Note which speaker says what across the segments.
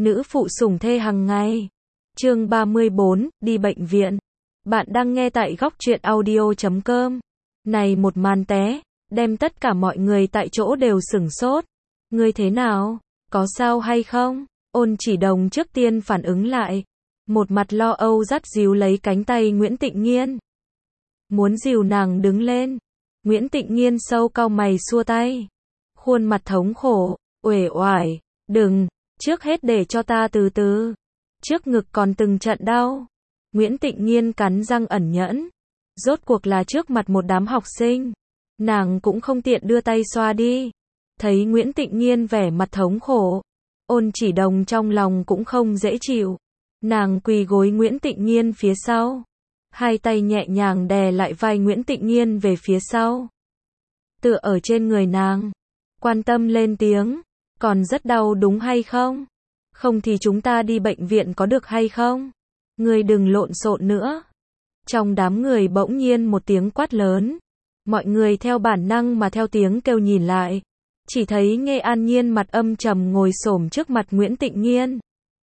Speaker 1: Nữ phụ sủng thê hàng ngày. Chương 34, đi bệnh viện. Bạn đang nghe tại góc truyện audio.com. Này một màn té, đem tất cả mọi người tại chỗ đều sửng sốt. Ngươi thế nào? Có sao hay không? Ôn Chỉ Đồng trước tiên phản ứng lại. Một mặt lo âu dắt dìu lấy cánh tay Nguyễn Tịnh Nghiên. Muốn dìu nàng đứng lên. Nguyễn Tịnh Nghiên sâu cau mày xua tay. Khuôn mặt thống khổ, uể oải. Đừng, trước hết để cho ta từ từ. Trước ngực còn từng trận đau. Nguyễn Tịnh Nghiên cắn răng ẩn nhẫn. Rốt cuộc là trước mặt một đám học sinh. Nàng cũng không tiện đưa tay xoa đi. Thấy Nguyễn Tịnh Nghiên vẻ mặt thống khổ. Ôn Chỉ Đồng trong lòng cũng không dễ chịu. Nàng quỳ gối Nguyễn Tịnh Nghiên phía sau. Hai tay nhẹ nhàng đè lại vai Nguyễn Tịnh Nghiên về phía sau. Tựa ở trên người nàng. Quan tâm lên tiếng. Còn rất đau đúng hay không? Không thì chúng ta đi bệnh viện có được hay không? Ngươi đừng lộn xộn nữa. Trong đám người bỗng nhiên một tiếng quát lớn. Mọi người theo bản năng mà theo tiếng kêu nhìn lại. Chỉ thấy Nghê An Nhiên mặt âm trầm ngồi xổm trước mặt Nguyễn Tịnh Nghiên.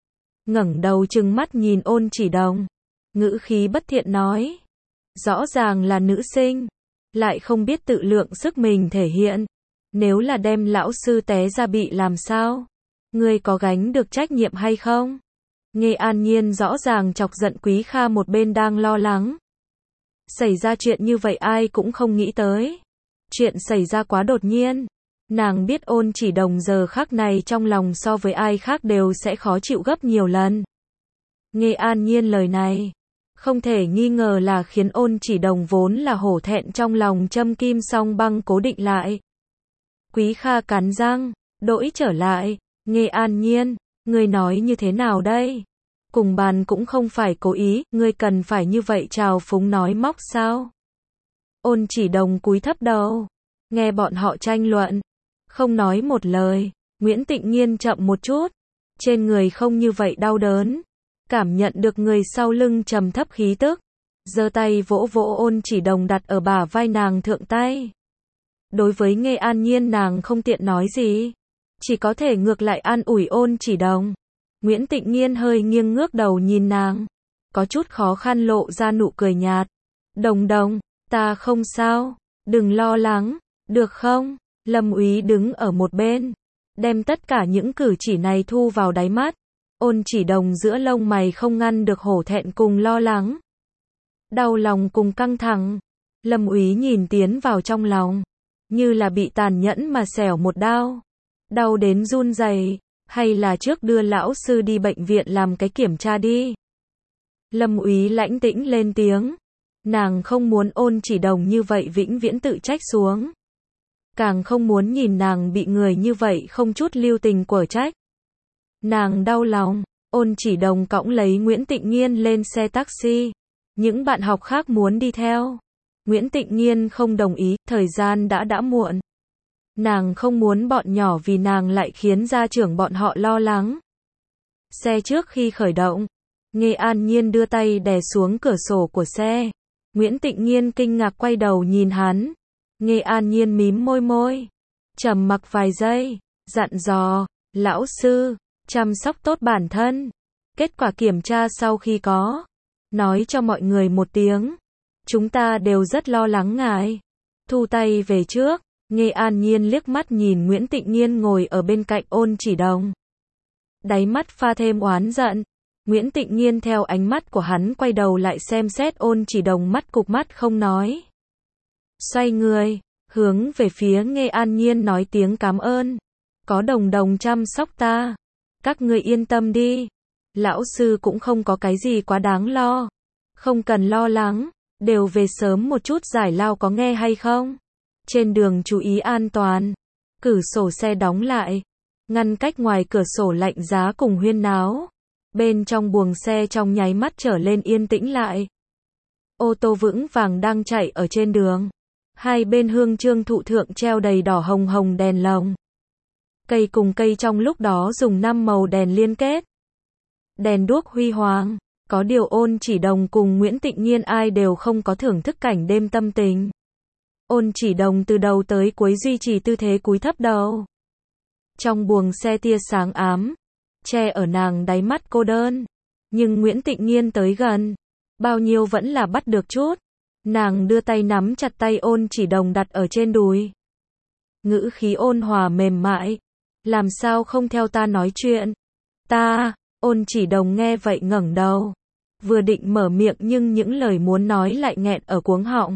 Speaker 1: Ngẩng đầu trừng mắt nhìn Ôn Chỉ Đồng. Ngữ khí bất thiện nói. Rõ ràng là nữ sinh. Lại không biết tự lượng sức mình thể hiện. Nếu là đem lão sư té ra bị làm sao? Ngươi có gánh được trách nhiệm hay không? Nghê An Nhiên rõ ràng chọc giận Quý Kha một bên đang lo lắng. Xảy ra chuyện như vậy ai cũng không nghĩ tới. Chuyện xảy ra quá đột nhiên. Nàng biết Ôn Chỉ Đồng giờ khắc này trong lòng so với ai khác đều sẽ khó chịu gấp nhiều lần. Nghê An Nhiên lời này, không thể nghi ngờ là khiến Ôn Chỉ Đồng vốn là hổ thẹn trong lòng châm kim song băng cố định lại. Quý Kha cắn răng, đổi trở lại. Nghê An Nhiên, ngươi nói như thế nào đây? Cùng bàn cũng không phải cố ý, ngươi cần phải như vậy trào phúng nói móc sao? Ôn Chỉ Đồng cúi thấp đầu, nghe bọn họ tranh luận, không nói một lời. Nguyễn Tịnh Nghiên chậm một chút, trên người không như vậy đau đớn, cảm nhận được người sau lưng trầm thấp khí tức, giơ tay vỗ vỗ Ôn Chỉ Đồng đặt ở bả vai nàng thượng tay. Đối với Nghê An Nhiên nàng không tiện nói gì, chỉ có thể ngược lại an ủi Ôn Chỉ Đồng. Nguyễn Tịnh Nghiên hơi nghiêng ngước đầu nhìn nàng, có chút khó khăn lộ ra nụ cười nhạt. Đồng Đồng, ta không sao, đừng lo lắng, được không? Lâm Úy đứng ở một bên, đem tất cả những cử chỉ này thu vào đáy mắt. Ôn Chỉ Đồng giữa lông mày không ngăn được hổ thẹn cùng lo lắng, đau lòng cùng căng thẳng. Lâm Úy nhìn tiến vào trong lòng, như là bị tàn nhẫn mà xẻo một đao, đau đến run rẩy. Hay là trước đưa lão sư đi bệnh viện làm cái kiểm tra đi. Lâm Úy lãnh tĩnh lên tiếng. Nàng không muốn Ôn Chỉ Đồng như vậy vĩnh viễn tự trách xuống. Càng không muốn nhìn nàng bị người như vậy không chút lưu tình quở trách. Nàng đau lòng. Ôn Chỉ Đồng cõng lấy Nguyễn Tịnh Nghiên lên xe taxi. Những bạn học khác muốn đi theo. Nguyễn Tịnh Nghiên không đồng ý, thời gian đã muộn. Nàng không muốn bọn nhỏ vì nàng lại khiến gia trưởng bọn họ lo lắng. Xe trước khi khởi động, Nghê An Nhiên đưa tay đè xuống cửa sổ của xe. Nguyễn Tịnh Nghiên kinh ngạc quay đầu nhìn hắn. Nghê An Nhiên mím môi, trầm mặc vài giây, dặn dò, lão sư, chăm sóc tốt bản thân. Kết quả kiểm tra sau khi có, nói cho mọi người một tiếng. Chúng ta đều rất lo lắng ngài. Thu tay về trước. Nghê An Nhiên liếc mắt nhìn Nguyễn Tịnh Nghiên ngồi ở bên cạnh Ôn Chỉ Đồng. Đáy mắt pha thêm oán giận. Nguyễn Tịnh Nghiên theo ánh mắt của hắn quay đầu lại xem xét Ôn Chỉ Đồng mắt cụp mắt không nói. Xoay người, hướng về phía Nghê An Nhiên nói tiếng cảm ơn. Có Đồng Đồng chăm sóc ta. Các ngươi yên tâm đi. Lão sư cũng không có cái gì quá đáng lo. Không cần lo lắng, đều về sớm một chút giải lao có nghe hay không? Trên đường chú ý an toàn. Cửa sổ xe đóng lại, ngăn cách ngoài cửa sổ lạnh giá cùng huyên náo. Bên trong buồng xe trong nháy mắt trở lên yên tĩnh lại. Ô tô vững vàng đang chạy ở trên đường. Hai bên hương chương thụ thượng treo đầy đỏ hồng hồng đèn lồng. Cây cùng cây trong lúc đó dùng 5 màu đèn liên kết. Đèn đuốc huy hoàng. Có điều Ôn Chỉ Đồng cùng Nguyễn Tịnh Nghiên ai đều không có thưởng thức cảnh đêm tâm tình. Ôn Chỉ Đồng từ đầu tới cuối duy trì tư thế cúi thấp đầu. Trong buồng xe tia sáng ám, che ở nàng đáy mắt cô đơn. Nhưng Nguyễn Tịnh Nghiên tới gần, bao nhiêu vẫn là bắt được chút. Nàng đưa tay nắm chặt tay Ôn Chỉ Đồng đặt ở trên đùi. Ngữ khí ôn hòa mềm mại. Làm sao không theo ta nói chuyện? Ta, Ôn Chỉ Đồng nghe vậy ngẩng đầu. Vừa định mở miệng nhưng những lời muốn nói lại nghẹn ở cuống họng.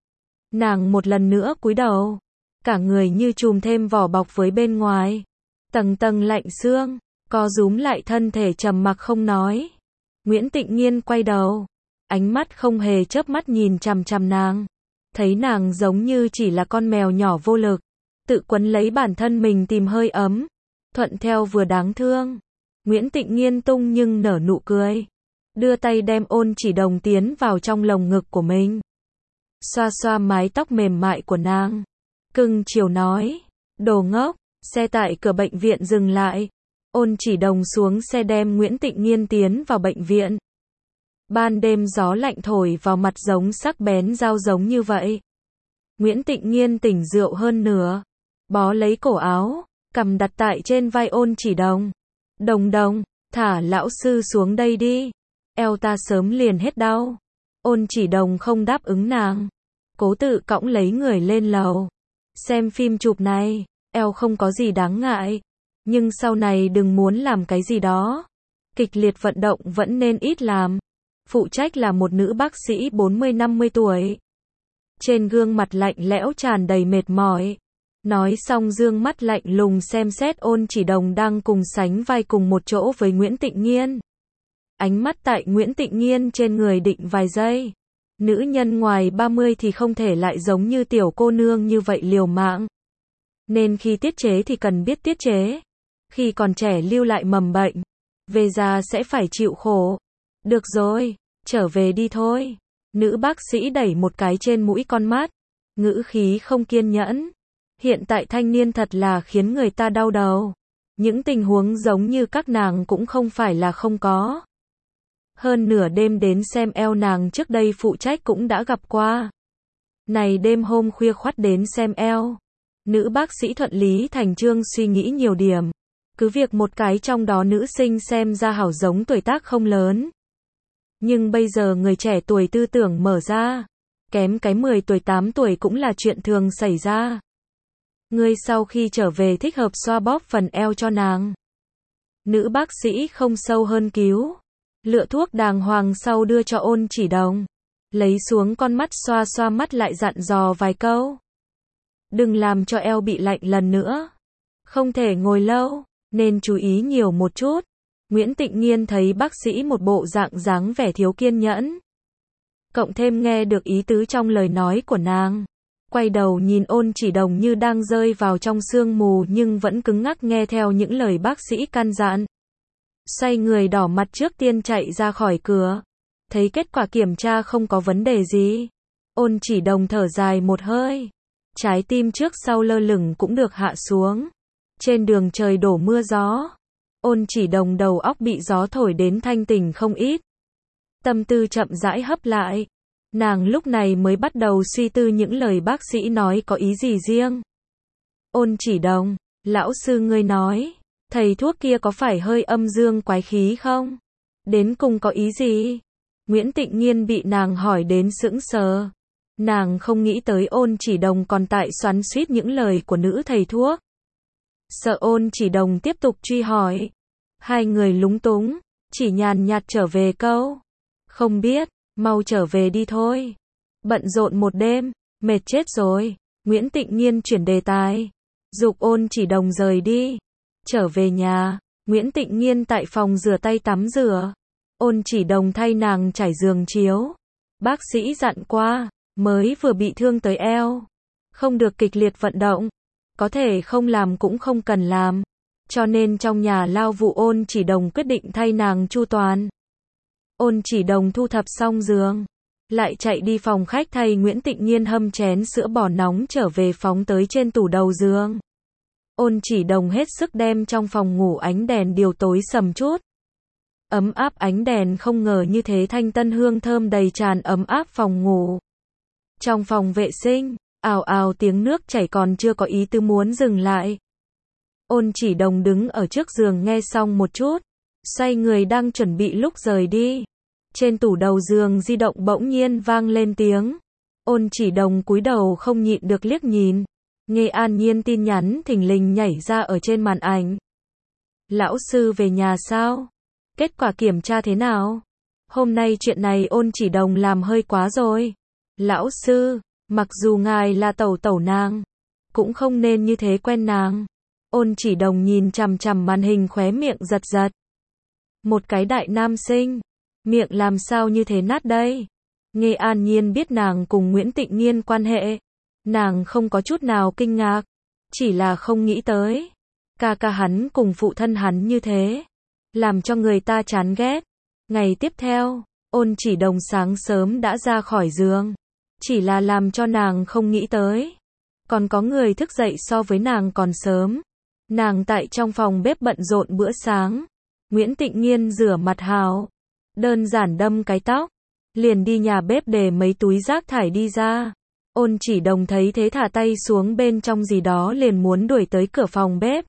Speaker 1: Nàng một lần nữa cúi đầu. Cả người như trùm thêm vỏ bọc với bên ngoài. Tầng tầng lạnh xương, co rúm lại thân thể trầm mặc không nói. Nguyễn Tịnh Nghiên quay đầu. Ánh mắt không hề chớp mắt nhìn chằm chằm nàng. Thấy nàng giống như chỉ là con mèo nhỏ vô lực. Tự quấn lấy bản thân mình tìm hơi ấm. Thuận theo vừa đáng thương. Nguyễn Tịnh Nghiên tung nhưng nở nụ cười. Đưa tay đem Ôn Chỉ Đồng tiến vào trong lồng ngực của mình. Xoa xoa mái tóc mềm mại của nàng. Cưng chiều nói. Đồ ngốc. Xe tại cửa bệnh viện dừng lại. Ôn Chỉ Đồng xuống xe đem Nguyễn Tịnh Nghiên tiến vào bệnh viện. Ban đêm gió lạnh thổi vào mặt giống sắc bén dao giống như vậy. Nguyễn Tịnh Nghiên tỉnh rượu hơn nửa. Bó lấy cổ áo, cầm đặt tại trên vai Ôn Chỉ Đồng. Đồng Đồng, thả lão sư xuống đây đi. Eo ta sớm liền hết đau. Ôn Chỉ Đồng không đáp ứng nàng. Cố tự cõng lấy người lên lầu. Xem phim chụp này, eo không có gì đáng ngại. Nhưng sau này đừng muốn làm cái gì đó. Kịch liệt vận động vẫn nên ít làm. Phụ trách là một nữ bác sĩ 40-50 tuổi. Trên gương mặt lạnh lẽo tràn đầy mệt mỏi. Nói xong dương mắt lạnh lùng xem xét Ôn Chỉ Đồng đang cùng sánh vai cùng một chỗ với Nguyễn Tịnh Nghiên. Ánh mắt tại Nguyễn Tịnh Nghiên trên người định vài giây. Nữ nhân ngoài 30 thì không thể lại giống như tiểu cô nương như vậy liều mạng. Nên khi tiết chế thì cần biết tiết chế. Khi còn trẻ lưu lại mầm bệnh. Về già sẽ phải chịu khổ. Được rồi, trở về đi thôi. Nữ bác sĩ đẩy một cái trên mũi con mắt. Ngữ khí không kiên nhẫn. Hiện tại thanh niên thật là khiến người ta đau đầu. Những tình huống giống như các nàng cũng không phải là không có. Hơn nửa đêm đến xem eo nàng trước đây phụ trách cũng đã gặp qua. Này đêm hôm khuya khoắt đến xem eo. Nữ bác sĩ thuận lý thành chương suy nghĩ nhiều điểm. Cứ việc một cái trong đó nữ sinh xem ra hảo giống tuổi tác không lớn. Nhưng bây giờ người trẻ tuổi tư tưởng mở ra. Kém cái 10 tuổi 8 tuổi cũng là chuyện thường xảy ra. Ngươi sau khi trở về thích hợp xoa bóp phần eo cho nàng. Nữ bác sĩ không sâu hơn cứu. Lựa thuốc đàng hoàng sau đưa cho Ôn Chỉ Đồng. Lấy xuống con mắt xoa xoa mắt lại dặn dò vài câu. Đừng làm cho eo bị lạnh lần nữa. Không thể ngồi lâu, nên chú ý nhiều một chút. Nguyễn Tịnh Nghiên thấy bác sĩ một bộ dạng dáng vẻ thiếu kiên nhẫn. Cộng thêm nghe được ý tứ trong lời nói của nàng. Quay đầu nhìn Ôn Chỉ Đồng như đang rơi vào trong sương mù nhưng vẫn cứng ngắc nghe theo những lời bác sĩ căn dặn. Xoay người đỏ mặt trước tiên chạy ra khỏi cửa. Thấy kết quả kiểm tra không có vấn đề gì. Ôn Chỉ Đồng thở dài một hơi. Trái tim trước sau lơ lửng cũng được hạ xuống. Trên đường trời đổ mưa gió. Ôn Chỉ Đồng đầu óc bị gió thổi đến thanh tỉnh không ít. Tâm tư chậm rãi hấp lại. Nàng lúc này mới bắt đầu suy tư những lời bác sĩ nói có ý gì riêng. Ôn Chỉ Đồng, lão sư ngươi nói, thầy thuốc kia có phải hơi âm dương quái khí không? Đến cùng có ý gì? Nguyễn Tịnh Nghiên bị nàng hỏi đến sững sờ. Nàng không nghĩ tới Ôn Chỉ Đồng còn tại xoắn xuýt những lời của nữ thầy thuốc. Sợ Ôn Chỉ Đồng tiếp tục truy hỏi. Hai người lúng túng, chỉ nhàn nhạt trở về câu. Không biết, mau trở về đi thôi. Bận rộn một đêm, mệt chết rồi. Nguyễn Tịnh Nghiên chuyển đề tài. Giục Ôn Chỉ Đồng rời đi. Trở về nhà, Nguyễn Tịnh Nghiên tại phòng rửa tay tắm rửa. Ôn Chỉ Đồng thay nàng trải giường chiếu. Bác sĩ dặn qua, mới vừa bị thương tới eo. Không được kịch liệt vận động. Có thể không làm cũng không cần làm. Cho nên trong nhà lao vụ Ôn Chỉ Đồng quyết định thay nàng chu toàn. Ôn Chỉ Đồng thu thập xong giường. Lại chạy đi phòng khách thay Nguyễn Tịnh Nghiên hâm chén sữa bò nóng trở về phóng tới trên tủ đầu giường. Ôn Chỉ Đồng hết sức đem trong phòng ngủ ánh đèn điều tối sầm chút. Ấm áp ánh đèn không ngờ như thế thanh tân hương thơm đầy tràn ấm áp phòng ngủ. Trong phòng vệ sinh, ào ào tiếng nước chảy còn chưa có ý tứ muốn dừng lại. Ôn Chỉ Đồng đứng ở trước giường nghe xong một chút, xoay người đang chuẩn bị lúc rời đi. Trên tủ đầu giường di động bỗng nhiên vang lên tiếng. Ôn Chỉ Đồng cúi đầu không nhịn được liếc nhìn. Nghe An Nhiên tin nhắn thình lình nhảy ra ở trên màn ảnh. Lão sư về nhà sao? Kết quả kiểm tra thế nào? Hôm nay chuyện này Ôn Chỉ Đồng làm hơi quá rồi. Lão sư, mặc dù ngài là tẩu tẩu nàng, cũng không nên như thế quen nàng. Ôn Chỉ Đồng nhìn chằm chằm màn hình khóe miệng giật giật. Một cái đại nam sinh, miệng làm sao như thế nát đây? Nghe An Nhiên biết nàng cùng Nguyễn Tịnh Nghiên quan hệ, nàng không có chút nào kinh ngạc, chỉ là không nghĩ tới ca ca hắn cùng phụ thân hắn như thế, làm cho người ta chán ghét. Ngày tiếp theo, Ôn Chỉ Đồng sáng sớm đã ra khỏi giường, chỉ là làm cho nàng không nghĩ tới, còn có người thức dậy so với nàng còn sớm. Nàng tại trong phòng bếp bận rộn bữa sáng. Nguyễn Tịnh Nghiên rửa mặt hào, đơn giản đâm cái tóc, liền đi nhà bếp để mấy túi rác thải đi ra. Ôn Chỉ Đồng thấy thế thả tay xuống bên trong gì đó liền muốn đuổi tới cửa phòng bếp.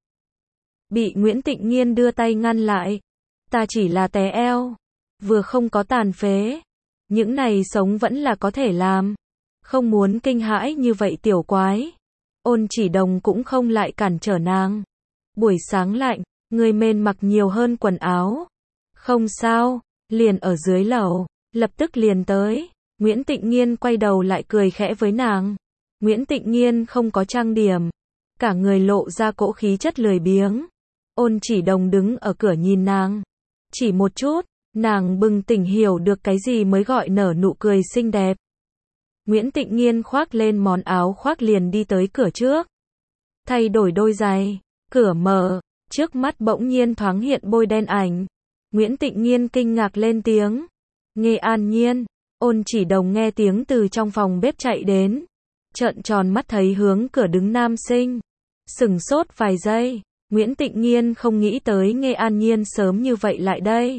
Speaker 1: Bị Nguyễn Tịnh Nghiên đưa tay ngăn lại. Ta chỉ là té eo, vừa không có tàn phế. Những này sống vẫn là có thể làm. Không muốn kinh hãi như vậy tiểu quái. Ôn Chỉ Đồng cũng không lại cản trở nàng. Buổi sáng lạnh, người mền mặc nhiều hơn quần áo. Không sao, liền ở dưới lầu, lập tức liền tới. Nguyễn Tịnh Nghiên quay đầu lại cười khẽ với nàng. Nguyễn Tịnh Nghiên không có trang điểm, cả người lộ ra cỗ khí chất lười biếng. Ôn Chỉ Đồng đứng ở cửa nhìn nàng. Chỉ một chút, nàng bừng tỉnh hiểu được cái gì mới gọi nở nụ cười xinh đẹp. Nguyễn Tịnh Nghiên khoác lên món áo khoác liền đi tới cửa trước. Thay đổi đôi giày, cửa mở, trước mắt bỗng nhiên thoáng hiện bôi đen ảnh. Nguyễn Tịnh Nghiên kinh ngạc lên tiếng. Nghe An Nhiên. Ôn Chỉ Đồng nghe tiếng từ trong phòng bếp chạy đến. Trợn tròn mắt thấy hướng cửa đứng nam sinh. Sửng sốt vài giây. Nguyễn Tịnh Nghiên không nghĩ tới Nghe An Nhiên sớm như vậy lại đây.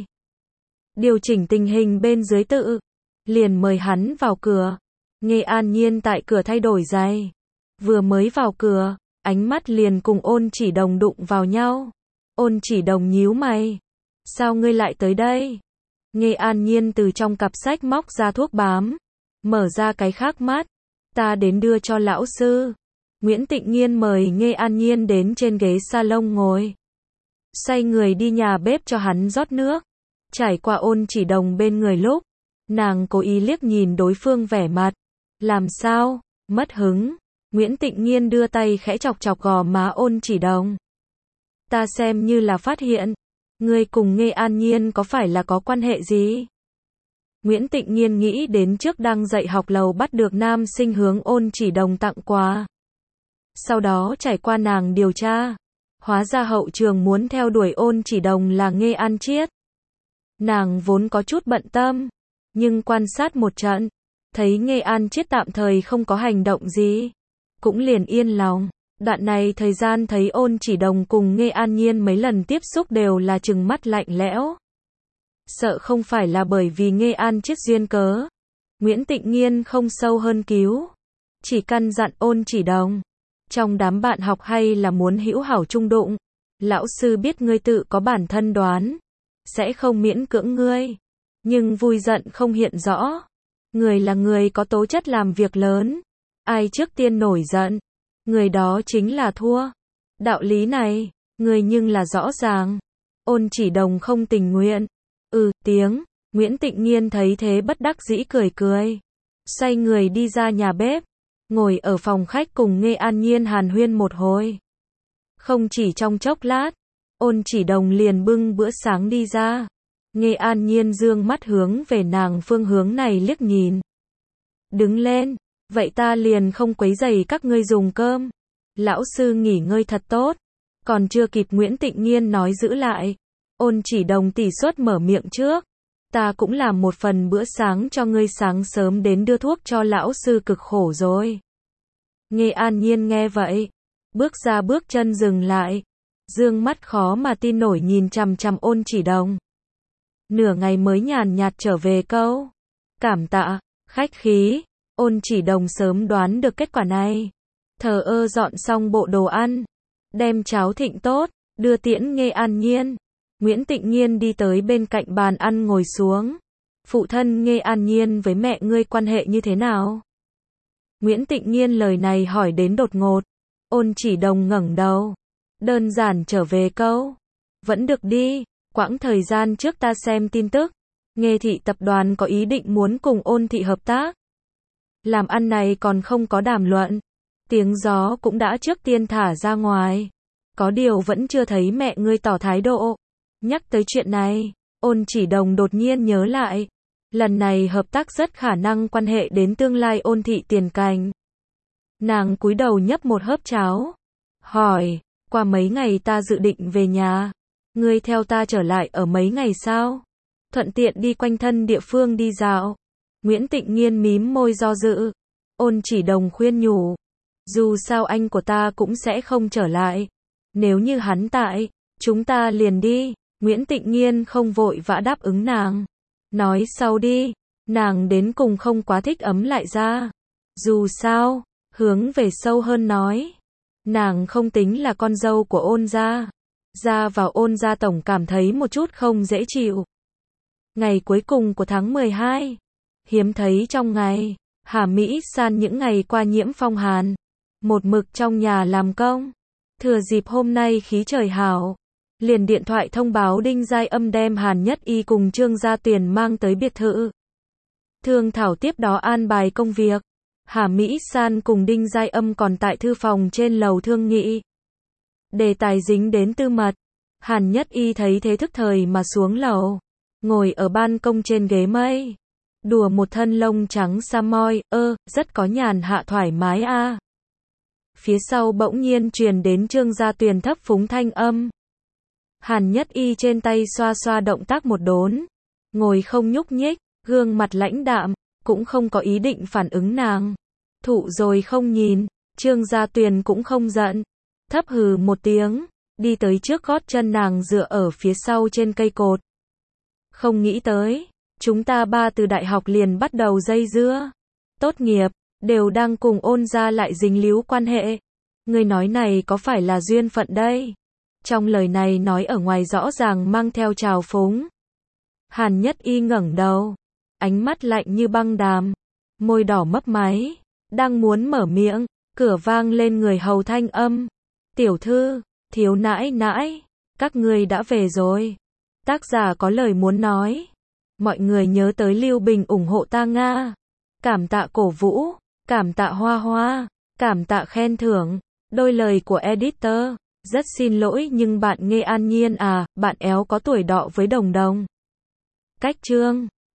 Speaker 1: Điều chỉnh tình hình bên dưới tự. Liền mời hắn vào cửa. Nghe An Nhiên tại cửa thay đổi giày. Vừa mới vào cửa, ánh mắt liền cùng Ôn Chỉ Đồng đụng vào nhau. Ôn Chỉ Đồng nhíu mày. Sao ngươi lại tới đây? Nghe An Nhiên từ trong cặp sách móc ra thuốc bám. Mở ra cái khác mắt. Ta đến đưa cho lão sư. Nguyễn Tịnh Nghiên mời Nghe An Nhiên đến trên ghế salon ngồi. Xoay người đi nhà bếp cho hắn rót nước. Trải qua Ôn Chỉ Đồng bên người lúc, nàng cố ý liếc nhìn đối phương vẻ mặt. Làm sao? Mất hứng. Nguyễn Tịnh Nghiên đưa tay khẽ chọc chọc gò má Ôn Chỉ Đồng. Ta xem như là phát hiện. Ngươi cùng Nghe An Nhiên có phải là có quan hệ gì? Nguyễn Tịnh Nghiên nghĩ đến trước đang dạy học lầu bắt được nam sinh hướng Ôn Chỉ Đồng tặng quà. Sau đó trải qua nàng điều tra. Hóa ra hậu trường muốn theo đuổi Ôn Chỉ Đồng là Nghe An Chiết. Nàng vốn có chút bận tâm. Nhưng quan sát một trận. Thấy Nghe An Chiết tạm thời không có hành động gì. Cũng liền yên lòng. Đoạn này thời gian thấy Ôn Chỉ Đồng cùng Nghe An Nhiên mấy lần tiếp xúc đều là trừng mắt lạnh lẽo. Sợ không phải là bởi vì Nghe An Chiết duyên cớ. Nguyễn Tịnh Nghiên không sâu hơn cứu. Chỉ căn dặn Ôn Chỉ Đồng. Trong đám bạn học hay là muốn hữu hảo trung đụng. Lão sư biết ngươi tự có bản thân đoán. Sẽ không miễn cưỡng ngươi. Nhưng vui giận không hiện rõ. Người là người có tố chất làm việc lớn. Ai trước tiên nổi giận, người đó chính là thua. Đạo lý này, người nhưng là rõ ràng. Ôn Chỉ Đồng không tình nguyện. Tiếng. Nguyễn Tịnh Nghiên thấy thế bất đắc dĩ cười cười. Xoay người đi ra nhà bếp. Ngồi ở phòng khách cùng Nghe An Nhiên hàn huyên một hồi. Không chỉ trong chốc lát, Ôn Chỉ Đồng liền bưng bữa sáng đi ra. Nghe An Nhiên dương mắt hướng về nàng phương hướng này liếc nhìn. Đứng lên. Vậy ta liền không quấy rầy các ngươi dùng cơm. Lão sư nghỉ ngơi thật tốt. Còn chưa kịp Nguyễn Tịnh Nghiên nói giữ lại. Ôn Chỉ Đồng tỉ suất mở miệng trước. Ta cũng làm một phần bữa sáng cho ngươi, sáng sớm đến đưa thuốc cho lão sư cực khổ rồi. Nghe An Nhiên nghe vậy. Bước ra bước chân dừng lại. Dương mắt khó mà tin nổi nhìn chằm chằm Ôn Chỉ Đồng. Nửa ngày mới nhàn nhạt trở về câu. Cảm tạ, khách khí. Ôn Chỉ Đồng sớm đoán được kết quả này. Thờ ơ dọn xong bộ đồ ăn. đem cháo thịnh tốt, đưa tiễn Nghê An Nhiên. Nguyễn Tịnh Nhiên đi tới bên cạnh bàn ăn ngồi xuống. Phụ thân Nghê An Nhiên với mẹ ngươi quan hệ như thế nào? Nguyễn Tịnh Nhiên lời này hỏi đến đột ngột. Ôn Chỉ Đồng ngẩng đầu. Đơn giản trở về câu. Vẫn được đi, quãng thời gian trước ta xem tin tức. Nghê thị tập đoàn có ý định muốn cùng Ôn thị hợp tác. Làm ăn này còn không có đàm luận. Tiếng gió cũng đã trước tiên thả ra ngoài. Có điều vẫn chưa thấy mẹ ngươi tỏ thái độ. Nhắc tới chuyện này, Ôn Chỉ Đồng đột nhiên nhớ lại. Lần này hợp tác rất khả năng quan hệ đến tương lai Ôn thị tiền cảnh. Nàng cúi đầu nhấp một hớp cháo. Hỏi, qua mấy ngày ta dự định về nhà. Ngươi theo ta trở lại ở mấy ngày sao? Thuận tiện đi quanh thân địa phương đi dạo. Nguyễn Tịnh Nhiên mím môi do dự. Ôn Chỉ Đồng khuyên nhủ. Dù sao anh của ta cũng sẽ không trở lại. Nếu như hắn tại, chúng ta liền đi. Nguyễn Tịnh Nhiên không vội vã đáp ứng nàng. Nói sau đi, nàng đến cùng không quá thích ấm lại ra. Dù sao, hướng về sâu hơn nói. Nàng không tính là con dâu của Ôn gia. Ra vào Ôn gia tổng cảm thấy một chút không dễ chịu. Ngày cuối cùng của tháng 12. Hiếm thấy trong ngày, Hà Mỹ San những ngày qua nhiễm phong hàn. Một mực trong nhà làm công. Thừa dịp hôm nay khí trời hảo. Liền điện thoại thông báo Đinh Giai Âm đem Hàn Nhất Y cùng Trương Gia Tuyền mang tới biệt thự. Thương thảo tiếp đó an bài công việc. Hà Mỹ San cùng Đinh Giai Âm còn tại thư phòng trên lầu thương nghị. Đề tài dính đến tư mật. Hàn Nhất Y thấy thế thức thời mà xuống lầu. Ngồi ở ban công trên ghế mây. Đùa một thân lông trắng Samoy, rất có nhàn hạ thoải mái a. Phía sau bỗng nhiên truyền đến Trương Gia Tuyền thấp phúng thanh âm. Hàn Nhất Y trên tay xoa xoa động tác một đốn. Ngồi không nhúc nhích, gương mặt lãnh đạm, cũng không có ý định phản ứng nàng. Thụ rồi không nhìn, Trương Gia Tuyền cũng không giận. Thấp hừ một tiếng, đi tới trước gót chân nàng dựa ở phía sau trên cây cột. Không nghĩ tới, chúng ta ba từ đại học liền bắt đầu dây dưa. Tốt nghiệp, đều đang cùng Ôn gia lại dính líu quan hệ. Người nói này có phải là duyên phận đây? Trong lời này nói ở ngoài rõ ràng mang theo trào phúng. Hàn Nhất Y ngẩng đầu, ánh mắt lạnh như băng đàm, môi đỏ mấp máy, đang muốn mở miệng, cửa vang lên người hầu thanh âm. Tiểu thư, thiếu nãi nãi, các ngươi đã về rồi. Tác giả có lời muốn nói. Mọi người nhớ tới Lưu Bình ủng hộ ta Nga. Cảm tạ cổ vũ, cảm tạ hoa hoa, cảm tạ khen thưởng. Đôi lời của editor. Rất xin lỗi nhưng bạn Nghê An Nhiên à, bạn éo có tuổi đọ với Đồng Đồng. Cách chương